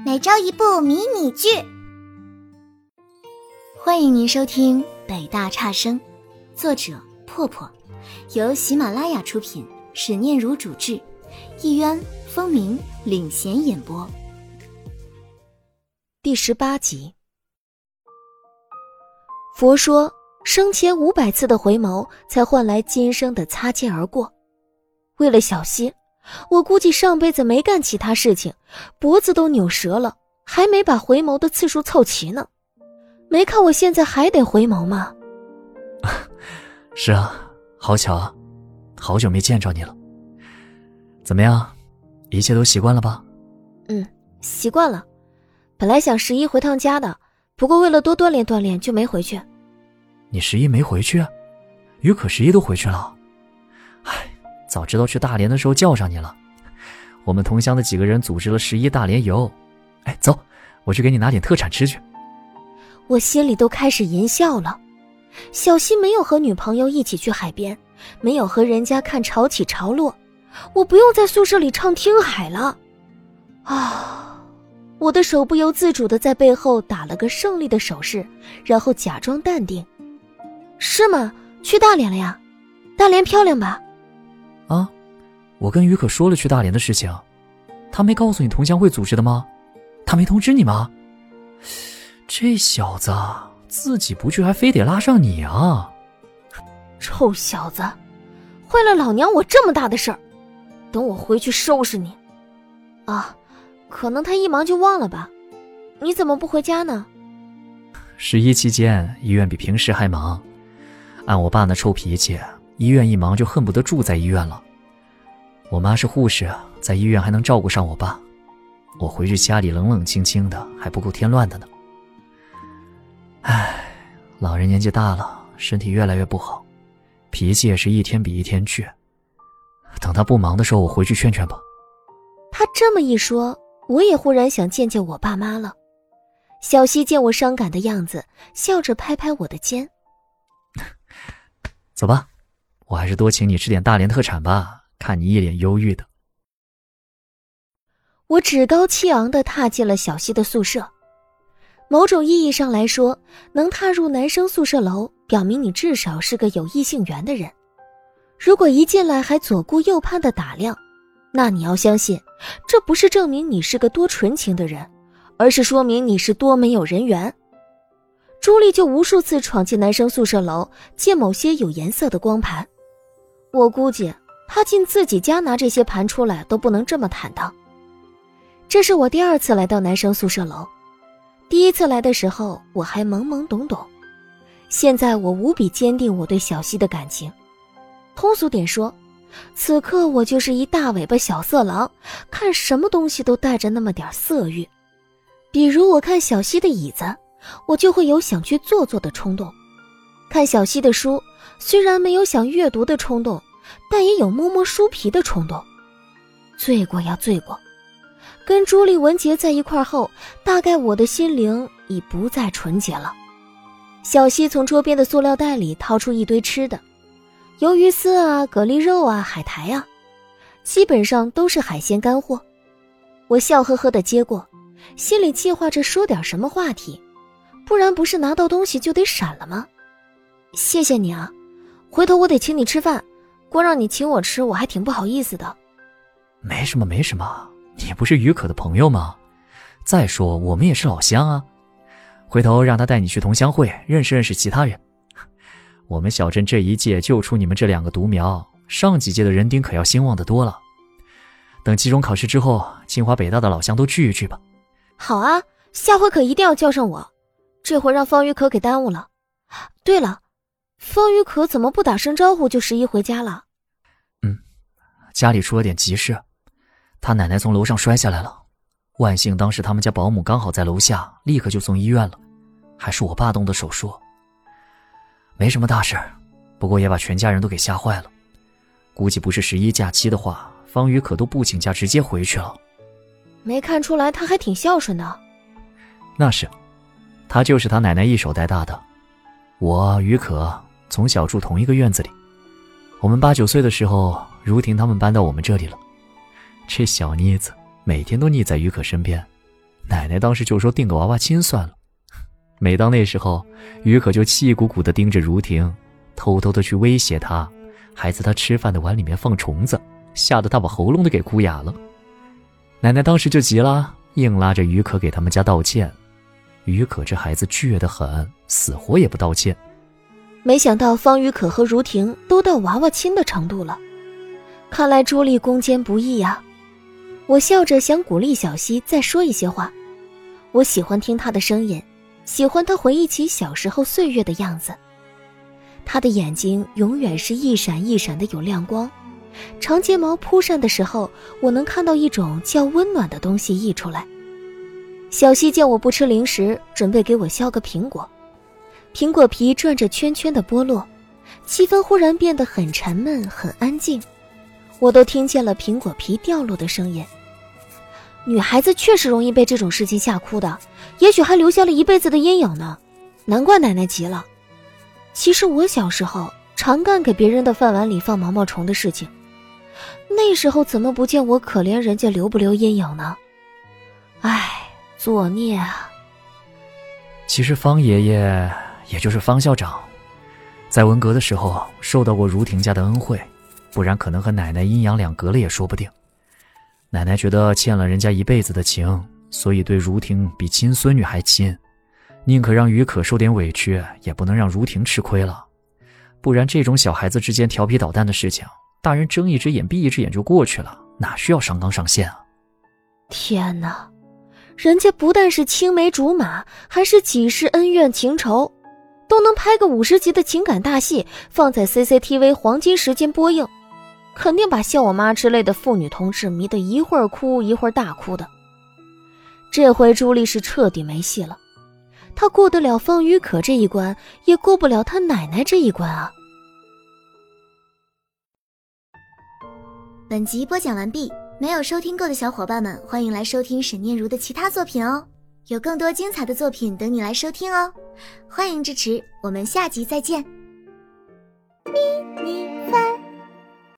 每周一部迷你剧。欢迎您收听北大差生，作者破破，由喜马拉雅出品，史念如主制，一渊、风鸣领衔演播。 第18集。佛说生前500次的回眸才换来今生的擦肩而过。为了小溪，我估计上辈子没干其他事情，脖子都扭折了，还没把回眸的次数凑齐呢。没看我现在还得回眸吗？ 是啊，好巧啊，好久没见着你了。怎么样，一切都习惯了吧？ 习惯了。本来想11回趟家的，不过为了多锻炼锻炼就没回去。 你11没回去？于可11都回去了。早知道去大连的时候叫上你了。我们同乡的几个人组织了11大连游。走，我去给你拿点特产吃去。 我心里都开始淫笑了。小溪没有和女朋友一起去海边，没有和人家看潮起潮落，我不用在宿舍里唱听海了。我的手不由自主地在背后打了个胜利的手势，然后假装淡定。是吗？去大连了呀？大连漂亮吧？ 我跟于可说了去大连的事情，他没告诉你同乡会组织的吗？他没通知你吗？这小子自己不去还非得拉上你啊！ 臭小子，坏了老娘我这么大的事儿，等我回去收拾你。可能他一忙就忘了吧。你怎么不回家呢 ？11期间医院比平时还忙，按我爸那臭脾气，医院一忙就恨不得住在医院了。我妈是护士，在医院还能照顾上我爸，我回去家里冷冷清清的，还不够添乱的呢。老人年纪大了，身体越来越不好，脾气也是一天比一天倔。等他不忙的时候，我回去劝劝吧。 他这么一说，我也忽然想见见我爸妈了。小溪见我伤感的样子，笑着拍拍我的肩。 走吧，我还是多请你吃点大连特产吧，看你一脸忧郁的。 我趾高气昂地踏进了小溪的宿舍。某种意义上来说，能踏入男生宿舍楼，表明你至少是个有异性缘的人。如果一进来还左顾右盼地打量，那你要相信，这不是证明你是个多纯情的人，而是说明你是多没有人缘。朱莉就无数次闯进男生宿舍楼，借某些有颜色的光盘。我估计她进自己家拿这些盘出来都不能这么坦荡。这是我第2次来到男生宿舍楼。第1次来的时候我还懵懵懂懂，现在我无比坚定我对小溪的感情。通俗点说，此刻我就是一大尾巴小色狼，看什么东西都带着那么点色欲。比如我看小溪的椅子，我就会有想去坐坐的冲动；看小溪的书，虽然没有想阅读的冲动，但也有摸摸书皮的冲动。罪过呀罪过！跟朱莉文杰在一块后，大概我的心灵已不再纯洁了。小溪从桌边的塑料袋里掏出一堆吃的，鱿鱼丝啊、蛤蜊肉啊、海苔啊，基本上都是海鲜干货。我笑呵呵地接过，心里计划着说点什么话题，不然不是拿到东西就得闪了吗？谢谢你啊，回头我得请你吃饭，光让你请我吃我还挺不好意思的。 没什么没什么，你不是于可的朋友吗？再说我们也是老乡啊，回头让他带你去同乡会认识认识其他人。我们小镇这一届就出你们这2个独苗，上几届的人丁可要兴旺得多了。等期中考试之后，清华北大的老乡都聚一聚吧。 好啊，下回可一定要叫上我，这回让方于可给耽误了。对了，方于可怎么不打声招呼就11回家了？ 家里出了点急事，他奶奶从楼上摔下来了，万幸当时他们家保姆刚好在楼下，立刻就送医院了，还是我爸动的手术。没什么大事，不过也把全家人都给吓坏了。估计不是11假期的话，方于可都不请假直接回去了。 没看出来他还挺孝顺的。 那是，他就是他奶奶一手带大的。我于可从小住同一个院子里，我们8、9岁的时候，如婷他们搬到我们这里了。这小妮子每天都腻在于可身边， 奶奶当时就说订个娃娃亲算了。每当那时候，于可就气鼓鼓地盯着如婷，偷偷地去威胁她，还在她吃饭的碗里面放虫子，吓得她把喉咙都给哭哑了。奶奶当时就急了，硬拉着于可给他们家道歉。于可这孩子倔得很，死活也不道歉。 没想到方于可和如婷都到娃娃亲的程度了，看来朱莉攻坚不易啊。我笑着想鼓励小溪再说一些话，我喜欢听她的声音，喜欢她回忆起小时候岁月的样子。她的眼睛永远是一闪一闪的有亮光，长睫毛扑扇的时候，我能看到一种较温暖的东西溢出来。小溪见我不吃零食，准备给我削个苹果。苹果皮转着圈圈的剥落，气氛忽然变得很沉闷很安静，我都听见了苹果皮掉落的声音。女孩子确实容易被这种事情吓哭的，也许还留下了一辈子的阴影呢，难怪奶奶急了。其实我小时候常干给别人的饭碗里放毛毛虫的事情，那时候怎么不见我可怜人家留不留阴影呢？唉，作孽啊。 其实方爷爷，也就是方校长，在文革的时候受到过如婷家的恩惠，不然可能和奶奶阴阳两隔了也说不定。奶奶觉得欠了人家一辈子的情，所以对如婷比亲孙女还亲，宁可让于可受点委屈，也不能让如婷吃亏了。不然这种小孩子之间调皮捣蛋的事情，大人睁一只眼闭一只眼就过去了，哪需要上纲上线啊？ 天哪，人家不但是青梅竹马，还是几世恩怨情仇，都能拍个50集的情感大戏放在 CCTV 黄金时间播映，肯定把像我妈之类的妇女同志迷得一会儿哭一会儿大哭的。这回朱莉是彻底没戏了，她过得了方于可这一关，也过不了她奶奶这一关啊。 本集播讲完毕，没有收听够的小伙伴们，欢迎来收听沈念如的其他作品哦，有更多精彩的作品等你来收听哦，欢迎支持，我们下集再见。咪咪